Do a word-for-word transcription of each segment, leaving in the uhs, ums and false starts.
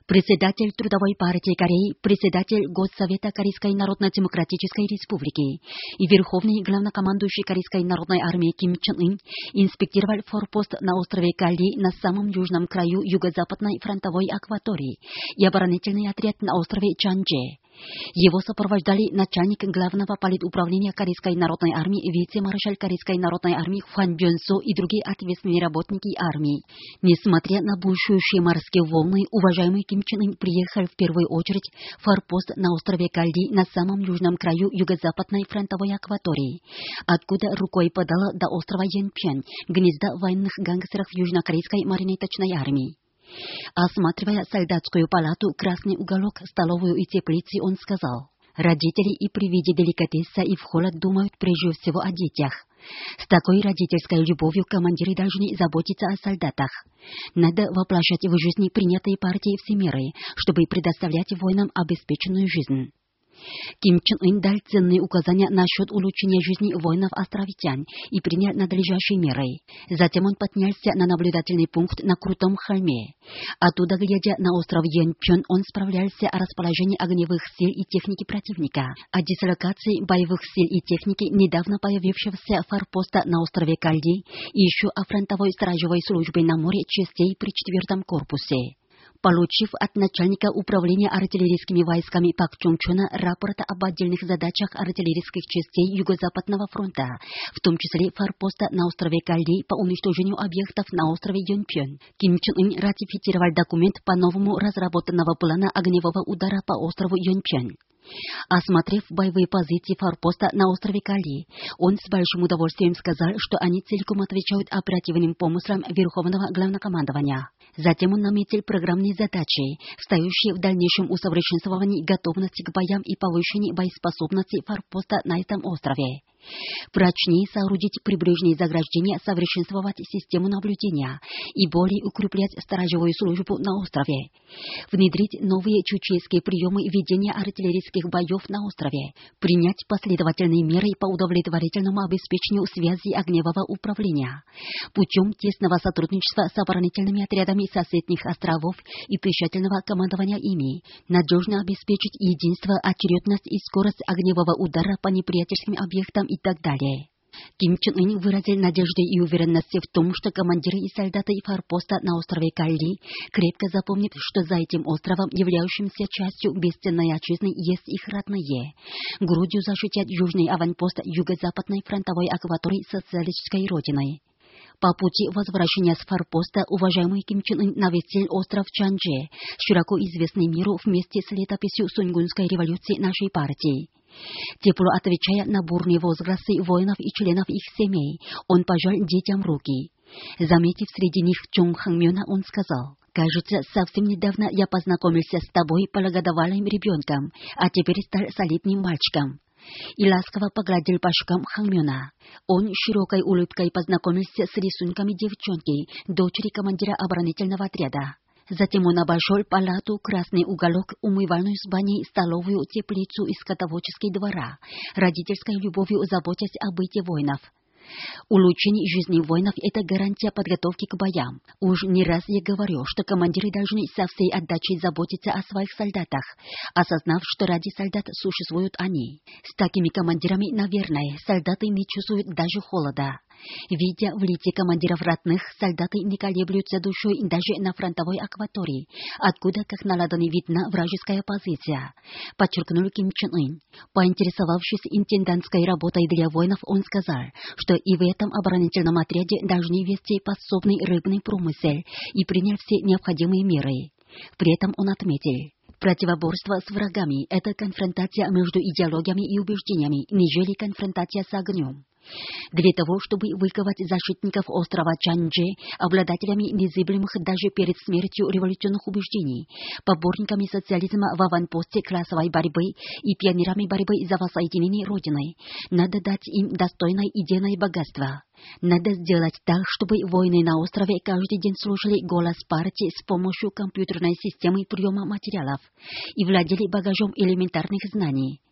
председатель Трудовой партии Кореи, председатель Госсовета Корейской Народно-Демократической Республики и верховный главнокомандующий Корейской народной армии Ким Чен Ын инспектировал форпост на острове Калли на самом южном краю юго-западной фронтовой акватории и оборонительный отряд на острове Чанже. Его сопровождали начальник главного политуправления Корейской народной армии, вице-маршал Корейской народной армии Хван Бёнсо и другие ответственные работники армии. Несмотря на бушующие морские волны, уважаемый Ким Чен Ын приехал в первую очередь в форпост на острове Калли на самом южном краю юго-западной фронтовой акватории, откуда рукой подало до острова Йенпен, гнезда военных гангстеров южнокорейской марионеточной армии. Осматривая солдатскую палату, красный уголок, столовую и теплицы, он сказал: «Родители и при виде деликатеса и в холод думают прежде всего о детях. С такой родительской любовью командиры должны заботиться о солдатах. Надо воплощать в жизни принятые партии все меры, чтобы предоставлять воинам обеспеченную жизнь». Ким Чен Ын дал ценные указания насчет улучшения жизни воинов-островитян и принял надлежащие меры. Затем он поднялся на наблюдательный пункт на крутом холме. Оттуда, глядя на остров Йенпен, он справлялся о расположении огневых сил и техники противника, о дислокации боевых сил и техники недавно появившегося форпоста на острове Калли и еще о фронтовой сторожевой службе на море частей при четвертом корпусе. Получив от начальника управления артиллерийскими войсками Пак Чон Чона рапорт об отдельных задачах артиллерийских частей Юго-Западного фронта, в том числе форпоста на острове Калли по уничтожению объектов на острове Йонпен, Ким Чен Ын ратифицировал документ по новому разработанного плана огневого удара по острову Йонпен. Осмотрев боевые позиции форпоста на острове Калли, он с большим удовольствием сказал, что они целиком отвечают оперативным помыслам Верховного главнокомандования. Затем он наметил программные задачи, стоящие в дальнейшем усовершенствовании готовности к боям и повышении боеспособности форпоста на этом острове. Прочнее соорудить прибрежные заграждения, совершенствовать систему наблюдения и более укреплять сторожевую службу на острове. Внедрить новые чучейские приемы ведения артиллерийских боев на острове. Принять последовательные меры по удовлетворительному обеспечению связи огневого управления. Путем тесного сотрудничества с оборонительными отрядами соседних островов и тщательного командования ими. Надежно обеспечить единство, очередность и скорость огневого удара по неприятельским объектам и так далее. Ким Чен Ын выразил надежды и уверенность в том, что командиры и солдаты форпоста на острове Калли крепко запомнят, что за этим островом, являющимся частью бесценной отчизны, есть их родные. Грудью защитят южный аванпост юго-западной фронтовой акватории социалистической родины. По пути возвращения с форпоста уважаемый Ким Чен Ын навестил остров Чанже, широко известный миру вместе с летописью Суньгунской революции нашей партии. Тепло отвечая на бурные возгласы воинов и членов их семей, он пожал детям руки. Заметив среди них Чон Хангмёна, он сказал: «Кажется, совсем недавно я познакомился с тобой, полугодовалым ребенком, а теперь стал солидным мальчиком». И ласково погладил по щекам Хангмёна. Он широкой улыбкой познакомился с рисунками девчонки, дочери командира оборонительного отряда. Затем он обошел палату, красный уголок, умывальную с баней, столовую, теплицу и скотоводческий двора, родительской любовью заботясь о быте воинов. Улучшение жизни воинов – это гарантия подготовки к боям. Уж не раз я говорю, что командиры должны со всей отдачей заботиться о своих солдатах, осознав, что ради солдат существуют они. С такими командирами, наверное, солдаты не чувствуют даже холода. Видя в лице командиров родных, солдаты не колеблются душой даже на фронтовой акватории, откуда, как на ладони, видна вражеская позиция, подчеркнул Ким Чен Ын. Поинтересовавшись интендантской работой для воинов, он сказал, что и в этом оборонительном отряде должны вести подсобный рыбный промысел и принял все необходимые меры. При этом он отметил: противоборство с врагами – это конфронтация между идеологиями и убеждениями, нежели конфронтация с огнем. Для того, чтобы выковать защитников острова Чанже, обладателями незыблемых даже перед смертью революционных убеждений, поборниками социализма в аванпосте классовой борьбы и пионерами борьбы за воссоединение Родины, надо дать им достойное идейное богатство. Надо сделать так, чтобы воины на острове каждый день слушали голос партии с помощью компьютерной системы приема материалов и владели багажом элементарных знаний.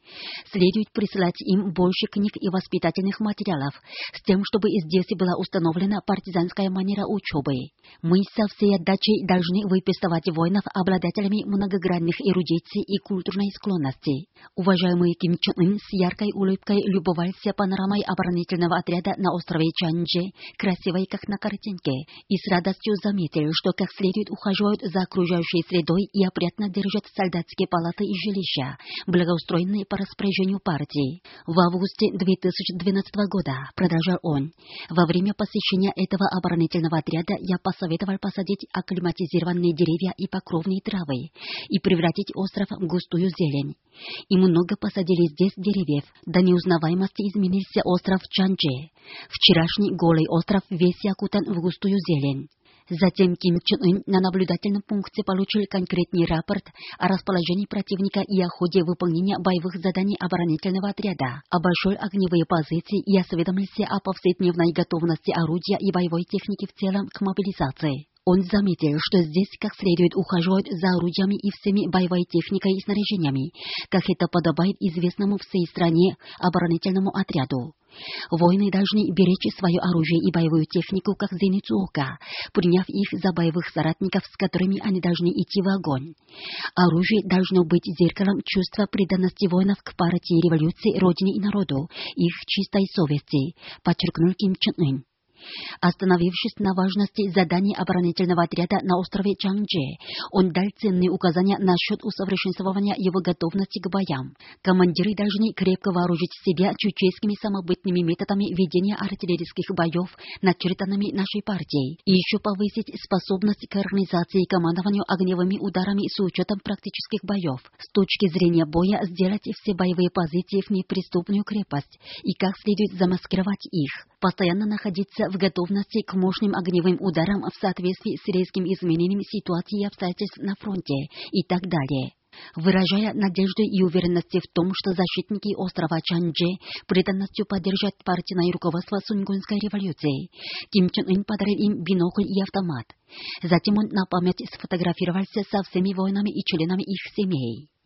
Следует присылать им больше книг и воспитательных материалов, с тем, чтобы здесь была установлена партизанская манера учебы. Мы со всей отдачей должны выписывать воинов обладателями многогранных эрудиций и культурной склонности. Уважаемый Ким Чен Ын с яркой улыбкой любовался панорамой оборонительного отряда на острове Чанчже, красивой как на картинке, и с радостью заметил, что как следует ухаживают за окружающей средой и опрятно держат солдатские палаты и жилища, благоустроенные по распоряжению партии. В августе две тысячи двенадцатого года, продолжал он, во время посещения этого оборонительного отряда я посоветовал посадить акклиматизированные деревья и покровные травы и превратить остров в густую зелень. И много посадили здесь деревьев, до неузнаваемости изменился остров Чанчже. Вчерашний голый остров весь окутан в густую зелень. Затем Ким Чен Ын на наблюдательном пункте получил конкретный рапорт о расположении противника и о ходе выполнения боевых заданий оборонительного отряда, обошел огневые позиции и осведомился о повседневной готовности орудия и боевой техники в целом к мобилизации. Он заметил, что здесь как следует ухаживают за орудиями и всеми боевой техникой и снаряжениями, как это подобает известному всей стране оборонительному отряду. Воины должны беречь свое оружие и боевую технику как зеницу ока, приняв их за боевых соратников, с которыми они должны идти в огонь. Оружие должно быть зеркалом чувства преданности воинов к партии революции, родине и народу, их чистой совести, подчеркнул Ким Чен Ын. Остановившись на важности заданий оборонительного отряда на острове Чанчже, он дал ценные указания насчет усовершенствования его готовности к боям. Командиры должны крепко вооружить себя чучейскими самобытными методами ведения артиллерийских боев, начертанными нашей партией, и еще повысить способность к организации и командованию огневыми ударами с учетом практических боев. С точки зрения боя сделать все боевые позиции в неприступную крепость и как следует замаскировать их. Постоянно находиться в готовности к мощным огневым ударам в соответствии с резким изменением ситуации и обстоятельств на фронте и так далее. Выражая надежду и уверенность в том, что защитники острова Чанчже преданностью поддержат партийное руководство Сунгунской революции, Ким Чен Ын подарил им бинокль и автомат. Затем он на память сфотографировался со всеми воинами и членами их семей.